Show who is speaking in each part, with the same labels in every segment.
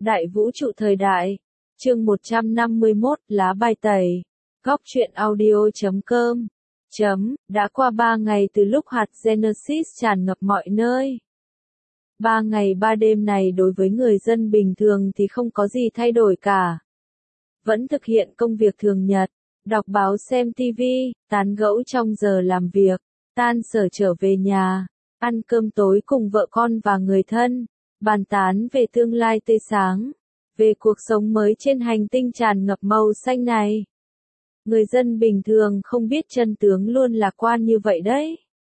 Speaker 1: Đại vũ trụ thời đại. Chương 151, lá bài tẩy. Góc truyện audio.com. Đã qua 3 ngày từ lúc hạt Genesis tràn ngập mọi nơi. 3 ngày 3 đêm này đối với người dân bình thường thì không có gì thay đổi cả. Vẫn thực hiện công việc thường nhật, đọc báo xem TV, tán gẫu trong giờ làm việc, tan sở trở về nhà, ăn cơm tối cùng vợ con và người thân, bàn tán về tương lai tươi sáng, về cuộc sống mới trên hành tinh tràn ngập màu xanh này. Người dân bình thường không biết chân tướng luôn lạc quan như vậy đấy.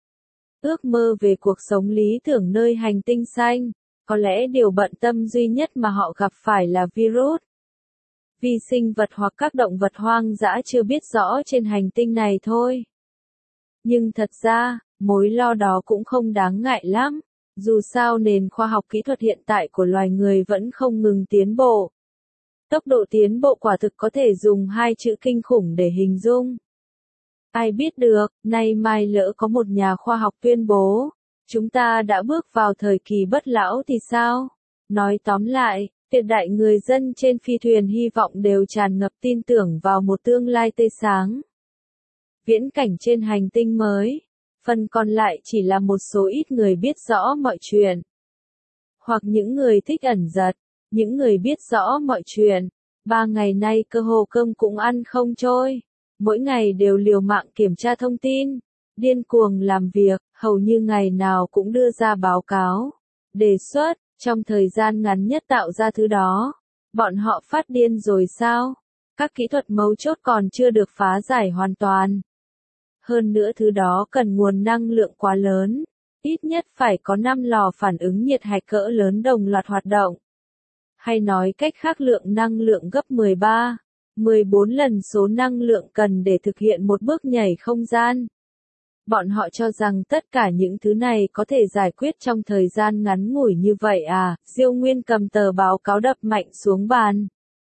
Speaker 1: Ước mơ về cuộc sống lý tưởng nơi hành tinh xanh, có lẽ điều bận tâm duy nhất mà họ gặp phải là virus. Vi sinh vật hoặc các động vật hoang dã chưa biết rõ trên hành tinh này thôi. Nhưng thật ra, mối lo đó cũng không đáng ngại lắm, dù sao nền khoa học kỹ thuật hiện tại của loài người vẫn không ngừng tiến bộ. Tốc độ tiến bộ quả thực có thể dùng 2 chữ kinh khủng để hình dung. Ai biết được, nay mai lỡ có một nhà khoa học tuyên bố, chúng ta đã bước vào thời kỳ bất lão thì sao? Nói tóm lại, tuyệt đại người dân trên phi thuyền hy vọng đều tràn ngập tin tưởng vào một tương lai tươi sáng. Viễn cảnh trên hành tinh mới, phần còn lại chỉ là một số ít người biết rõ mọi chuyện. Hoặc những người thích ẩn giật, những người biết rõ mọi chuyện. 3 ngày nay cơ hồ cơm cũng ăn không trôi. Mỗi ngày đều liều mạng kiểm tra thông tin, điên cuồng làm việc, hầu như ngày nào cũng đưa ra báo cáo, đề xuất, trong thời gian ngắn nhất tạo ra thứ đó. Bọn họ phát điên rồi sao? Các kỹ thuật mấu chốt còn chưa được phá giải hoàn toàn. Hơn nữa thứ đó cần nguồn năng lượng quá lớn, ít nhất phải có 5 lò phản ứng nhiệt hạch cỡ lớn đồng loạt hoạt động. Hay nói cách khác lượng năng lượng gấp 13, 14 lần số năng lượng cần để thực hiện một bước nhảy không gian. Bọn họ cho rằng tất cả những thứ này có thể giải quyết trong thời gian ngắn ngủi như vậy à? Diêu Nguyên cầm tờ báo cáo đập mạnh xuống bàn.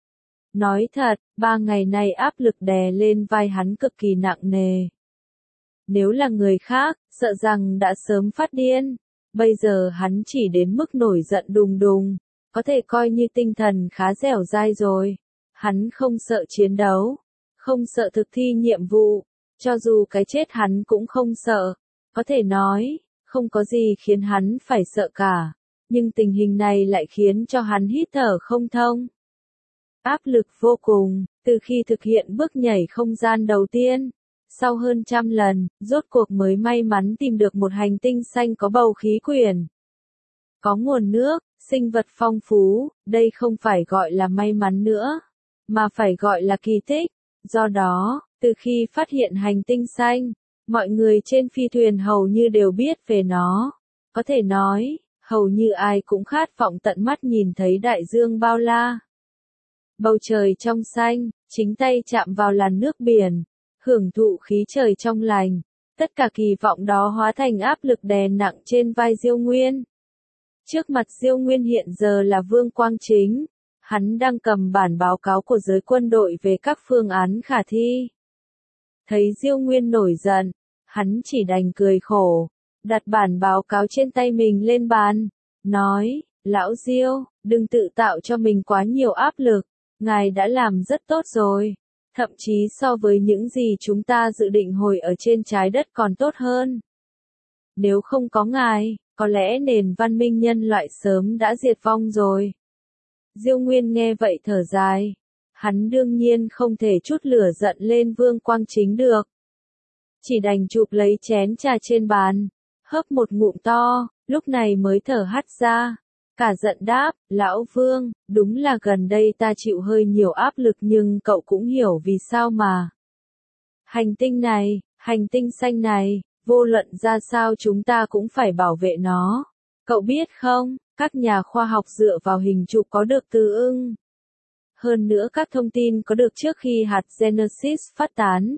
Speaker 1: Nói thật, 3 ngày nay áp lực đè lên vai hắn cực kỳ nặng nề. Nếu là người khác, sợ rằng đã sớm phát điên. Bây giờ hắn chỉ đến mức nổi giận đùng đùng, có thể coi như tinh thần khá dẻo dai rồi. Hắn không sợ chiến đấu, không sợ thực thi nhiệm vụ, cho dù cái chết hắn cũng không sợ. Có thể nói, không có gì khiến hắn phải sợ cả, nhưng tình hình này lại khiến cho hắn hít thở không thông. Áp lực vô cùng, từ khi thực hiện bước nhảy không gian đầu tiên, sau hơn 100 lần, rốt cuộc mới may mắn tìm được một hành tinh xanh có bầu khí quyển. Có nguồn nước, sinh vật phong phú, đây không phải gọi là may mắn nữa, mà phải gọi là kỳ tích. Do đó, từ khi phát hiện hành tinh xanh, mọi người trên phi thuyền hầu như đều biết về nó. Có thể nói, hầu như ai cũng khát vọng tận mắt nhìn thấy đại dương bao la. Bầu trời trong xanh, chính tay chạm vào làn nước biển, hưởng thụ khí trời trong lành. Tất cả kỳ vọng đó hóa thành áp lực đè nặng trên vai Diêu Nguyên. Trước mặt Diêu Nguyên hiện giờ là Vương Quang Chính. Hắn đang cầm bản báo cáo của giới quân đội về các phương án khả thi. Thấy Diêu Nguyên nổi giận, hắn chỉ đành cười khổ, đặt bản báo cáo trên tay mình lên bàn, nói, Lão Diêu, đừng tự tạo cho mình quá nhiều áp lực, ngài đã làm rất tốt rồi, thậm chí so với những gì chúng ta dự định hồi ở trên trái đất còn tốt hơn. Nếu không có ngài, có lẽ nền văn minh nhân loại sớm đã diệt vong rồi. Diêu Nguyên nghe vậy thở dài. Hắn đương nhiên không thể chút lửa giận lên Vương Quang Chính được. Chỉ đành chụp lấy chén trà trên bàn, hớp một ngụm to, lúc này mới thở hắt ra. Cả giận đáp, Lão Vương, đúng là gần đây ta chịu hơi nhiều áp lực nhưng cậu cũng hiểu vì sao mà. Hành tinh này, hành tinh xanh này, vô luận ra sao chúng ta cũng phải bảo vệ nó. Cậu biết không, các nhà khoa học dựa vào hình chụp có được từ ưng. Hơn nữa các thông tin có được trước khi hạt Genesis phát tán.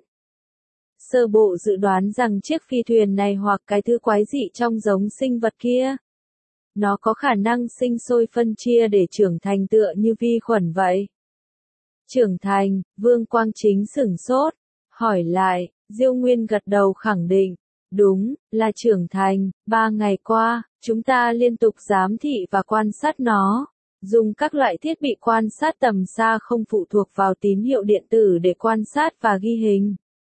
Speaker 1: Sơ bộ dự đoán rằng chiếc phi thuyền này hoặc cái thứ quái dị trong giống sinh vật kia. Nó có khả năng sinh sôi phân chia để trưởng thành tựa như vi khuẩn vậy. Trưởng thành, Vương Quang Chính sửng sốt, hỏi lại, Diêu Nguyên gật đầu khẳng định. Đúng, là trưởng thành, 3 ngày qua, chúng ta liên tục giám thị và quan sát nó. dùng các loại thiết bị quan sát tầm xa không phụ thuộc vào tín hiệu điện tử để quan sát và ghi hình.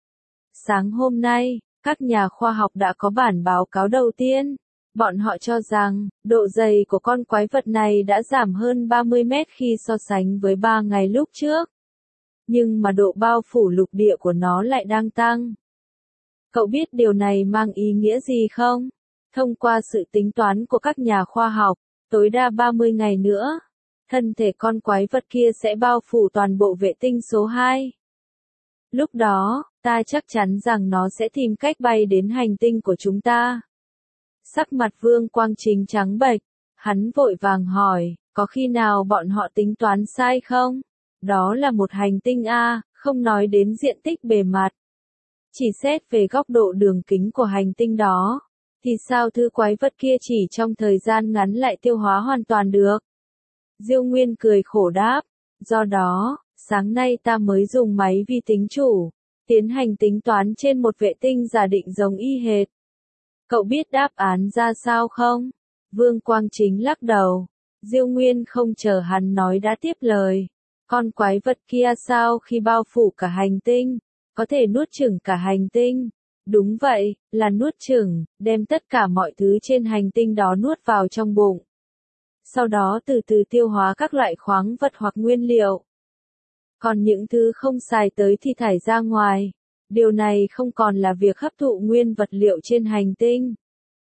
Speaker 1: Sáng hôm nay, các nhà khoa học đã có bản báo cáo đầu tiên. Bọn họ cho rằng, độ dày của con quái vật này đã giảm hơn 30 mét khi so sánh với 3 ngày lúc trước. Nhưng mà độ bao phủ lục địa của nó lại đang tăng. Cậu biết điều này mang ý nghĩa gì không? Thông qua sự tính toán của các nhà khoa học, tối đa 30 ngày nữa, thân thể con quái vật kia sẽ bao phủ toàn bộ vệ tinh số 2. Lúc đó, ta chắc chắn rằng nó sẽ tìm cách bay đến hành tinh của chúng ta. Sắc mặt Vương Quang Chính trắng bệch, hắn vội vàng hỏi, có khi nào bọn họ tính toán sai không? Đó là một hành tinh A, không nói đến diện tích bề mặt. Chỉ xét về góc độ đường kính của hành tinh đó, thì sao thứ quái vật kia chỉ trong thời gian ngắn lại tiêu hóa hoàn toàn được? Diêu Nguyên cười khổ đáp, do đó, sáng nay ta mới dùng máy vi tính chủ, tiến hành tính toán trên một vệ tinh giả định giống y hệt. Cậu biết đáp án ra sao không? Vương Quang Chính lắc đầu. Diêu Nguyên không chờ hắn nói đã tiếp lời. Con quái vật kia sau khi bao phủ cả hành tinh, có thể nuốt chửng cả hành tinh. Đúng vậy, là nuốt chửng, đem tất cả mọi thứ trên hành tinh đó nuốt vào trong bụng. Sau đó từ từ tiêu hóa các loại khoáng vật hoặc nguyên liệu. Còn những thứ không xài tới thì thải ra ngoài. Điều này không còn là việc hấp thụ nguyên vật liệu trên hành tinh,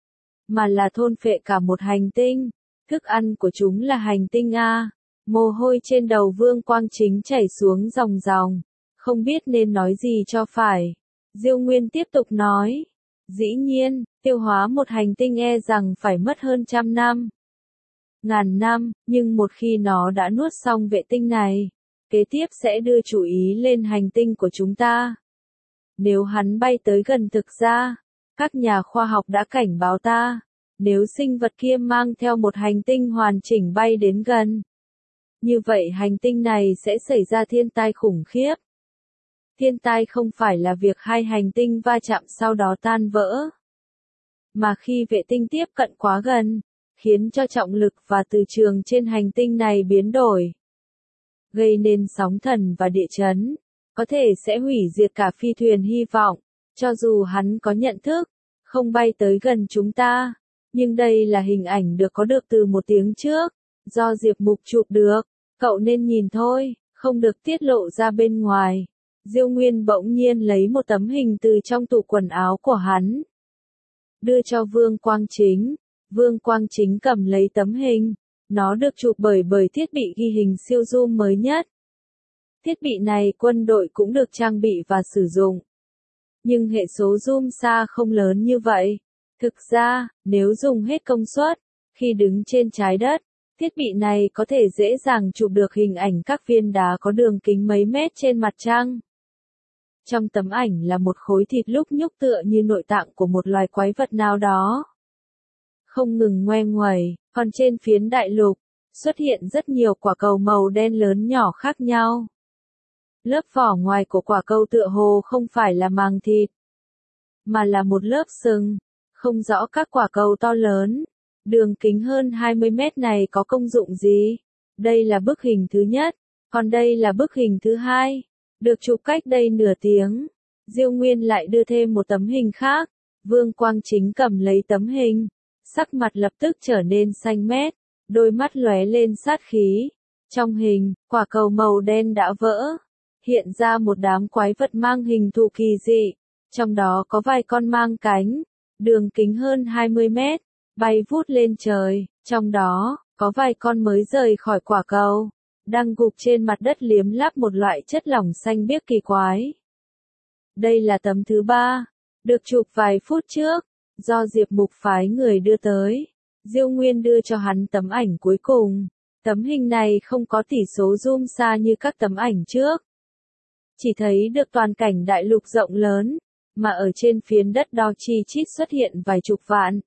Speaker 1: mà là thôn phệ cả một hành tinh. Thức ăn của chúng là hành tinh A. Mồ hôi trên đầu Vương Quang Chính chảy xuống ròng ròng, không biết nên nói gì cho phải. Diêu Nguyên tiếp tục nói, dĩ nhiên, tiêu hóa một hành tinh e rằng phải mất hơn 100 năm. Ngàn năm, nhưng một khi nó đã nuốt xong vệ tinh này, kế tiếp sẽ đưa chú ý lên hành tinh của chúng ta. Nếu hắn bay tới gần, thực ra, các nhà khoa học đã cảnh báo ta, nếu sinh vật kia mang theo một hành tinh hoàn chỉnh bay đến gần, như vậy hành tinh này sẽ xảy ra thiên tai khủng khiếp. Thiên tai không phải là việc hai hành tinh va chạm sau đó tan vỡ, mà khi vệ tinh tiếp cận quá gần, khiến cho trọng lực và từ trường trên hành tinh này biến đổi, gây nên sóng thần và địa chấn, có thể sẽ hủy diệt cả phi thuyền hy vọng, cho dù hắn có nhận thức, không bay tới gần chúng ta. Nhưng đây là hình ảnh có được từ 1 tiếng trước, do Diệp Mục chụp được, cậu nên nhìn thôi, không được tiết lộ ra bên ngoài. Diêu Nguyên bỗng nhiên lấy một tấm hình từ trong tủ quần áo của hắn, đưa cho Vương Quang Chính. Vương Quang Chính cầm lấy tấm hình, nó được chụp bởi thiết bị ghi hình siêu zoom mới nhất. Thiết bị này quân đội cũng được trang bị và sử dụng. Nhưng hệ số zoom xa không lớn như vậy. Thực ra, nếu dùng hết công suất, khi đứng trên trái đất, thiết bị này có thể dễ dàng chụp được hình ảnh các viên đá có đường kính mấy mét trên mặt trăng. Trong tấm ảnh là một khối thịt lúc nhúc tựa như nội tạng của một loài quái vật nào đó, không ngừng ngoe nguẩy, còn trên phiến đại lục, xuất hiện rất nhiều quả cầu màu đen lớn nhỏ khác nhau. Lớp vỏ ngoài của quả cầu tựa hồ không phải là màng thịt, mà là một lớp sừng. Không rõ các quả cầu to lớn, đường kính hơn 20 mét này có công dụng gì. Đây là bức hình thứ nhất, còn đây là bức hình thứ hai, được chụp cách đây nửa tiếng. Diêu Nguyên lại đưa thêm một tấm hình khác. Vương Quang Chính cầm lấy tấm hình, sắc mặt lập tức trở nên xanh mét, đôi mắt lóe lên sát khí. Trong hình, quả cầu màu đen đã vỡ, hiện ra một đám quái vật mang hình thù kỳ dị, trong đó có vài con mang cánh, đường kính hơn 20 mét, bay vút lên trời, trong đó, có vài con mới rời khỏi quả cầu, đang gục trên mặt đất liếm láp một loại chất lỏng xanh biếc kỳ quái. Đây là tấm thứ 3, được chụp vài phút trước, do Diệp Mục phái người đưa tới. Diêu Nguyên đưa cho hắn tấm ảnh cuối cùng. Tấm hình này không có tỷ số zoom xa như các tấm ảnh trước. Chỉ thấy được toàn cảnh đại lục rộng lớn, mà ở trên phiến đất đó chi chít xuất hiện vài chục vạn,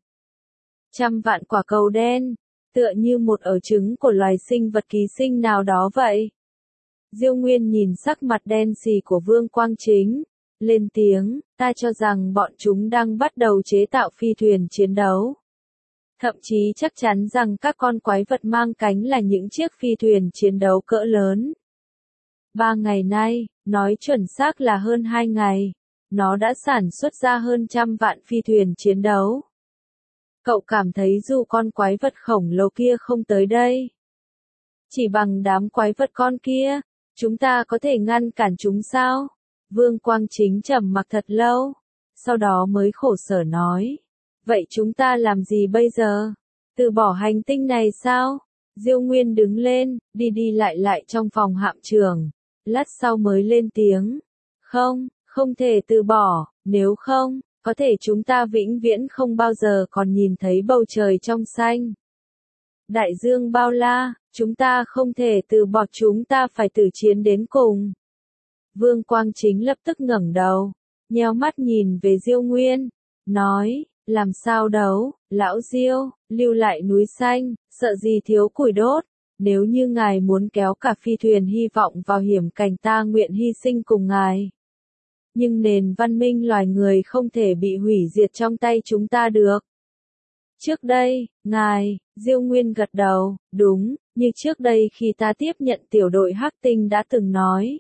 Speaker 1: 100 vạn quả cầu đen, tựa như một ổ trứng của loài sinh vật ký sinh nào đó vậy. Diêu Nguyên nhìn sắc mặt đen xì của Vương Quang Chính, lên tiếng, ta cho rằng bọn chúng đang bắt đầu chế tạo phi thuyền chiến đấu. Thậm chí chắc chắn rằng các con quái vật mang cánh là những chiếc phi thuyền chiến đấu cỡ lớn. 3 ngày nay, nói chuẩn xác là hơn 2 ngày, nó đã sản xuất ra hơn 100 vạn phi thuyền chiến đấu. Cậu cảm thấy dù con quái vật khổng lồ kia không tới đây, chỉ bằng đám quái vật con kia, chúng ta có thể ngăn cản chúng sao? Vương Quang Chính trầm mặc thật lâu, sau đó mới khổ sở nói. Vậy chúng ta làm gì bây giờ? Từ bỏ hành tinh này sao? Diêu Nguyên đứng lên, đi đi lại lại trong phòng hạm trưởng, lát sau mới lên tiếng. Không, không thể từ bỏ, nếu không, có thể chúng ta vĩnh viễn không bao giờ còn nhìn thấy bầu trời trong xanh. Đại dương bao la, chúng ta không thể từ bỏ, chúng ta phải tử chiến đến cùng. Vương Quang Chính lập tức ngẩng đầu, nheo mắt nhìn về Diêu Nguyên, nói, làm sao đấu, lão Diêu, lưu lại núi xanh, sợ gì thiếu củi đốt, nếu như ngài muốn kéo cả phi thuyền hy vọng vào hiểm cảnh ta nguyện hy sinh cùng ngài. Nhưng nền văn minh loài người không thể bị hủy diệt trong tay chúng ta được. Trước đây, ngài, Diêu Nguyên gật đầu, đúng, như trước đây khi ta tiếp nhận tiểu đội Hắc Tinh đã từng nói.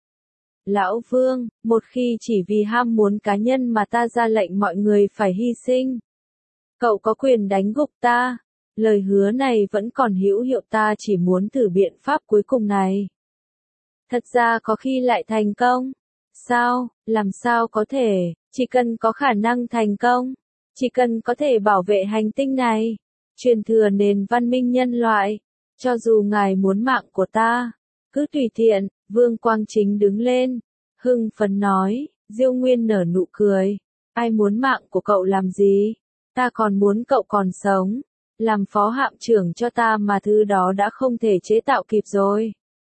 Speaker 1: Lão Vương, một khi chỉ vì ham muốn cá nhân mà ta ra lệnh mọi người phải hy sinh, cậu có quyền đánh gục ta. Lời hứa này vẫn còn hữu hiệu, ta chỉ muốn thử biện pháp cuối cùng này. Thật ra có khi lại thành công. Sao, làm sao có thể, chỉ cần có khả năng thành công, chỉ cần có thể bảo vệ hành tinh này, truyền thừa nền văn minh nhân loại, cho dù ngài muốn mạng của ta, cứ tùy tiện. Vương Quang Chính đứng lên, hưng phấn nói. Diêu Nguyên nở nụ cười. Ai muốn mạng của cậu làm gì? Ta còn muốn cậu còn sống. Làm phó hạm trưởng cho ta mà thứ đó đã không thể chế tạo kịp rồi.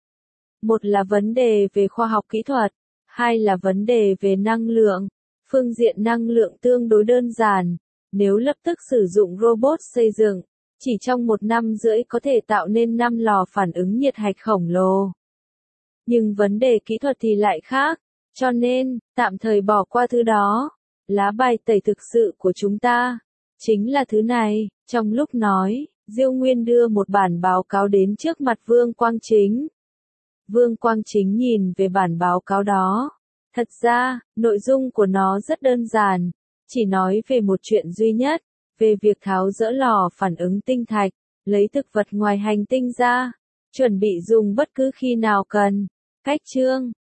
Speaker 1: Một là vấn đề về khoa học kỹ thuật, hai là vấn đề về năng lượng. Phương diện năng lượng tương đối đơn giản, nếu lập tức sử dụng robot xây dựng, chỉ trong 1 năm rưỡi có thể tạo nên 5 lò phản ứng nhiệt hạch khổng lồ. Nhưng vấn đề kỹ thuật thì lại khác, cho nên, tạm thời bỏ qua thứ đó. Lá bài tẩy thực sự của chúng ta chính là thứ này. Trong lúc nói, Diêu Nguyên đưa một bản báo cáo đến trước mặt Vương Quang Chính. Vương Quang Chính nhìn về bản báo cáo đó. Thật ra, nội dung của nó rất đơn giản, chỉ nói về một chuyện duy nhất, về việc tháo dỡ lò phản ứng tinh thạch, lấy thực vật ngoài hành tinh ra, chuẩn bị dùng bất cứ khi nào cần. Cách chương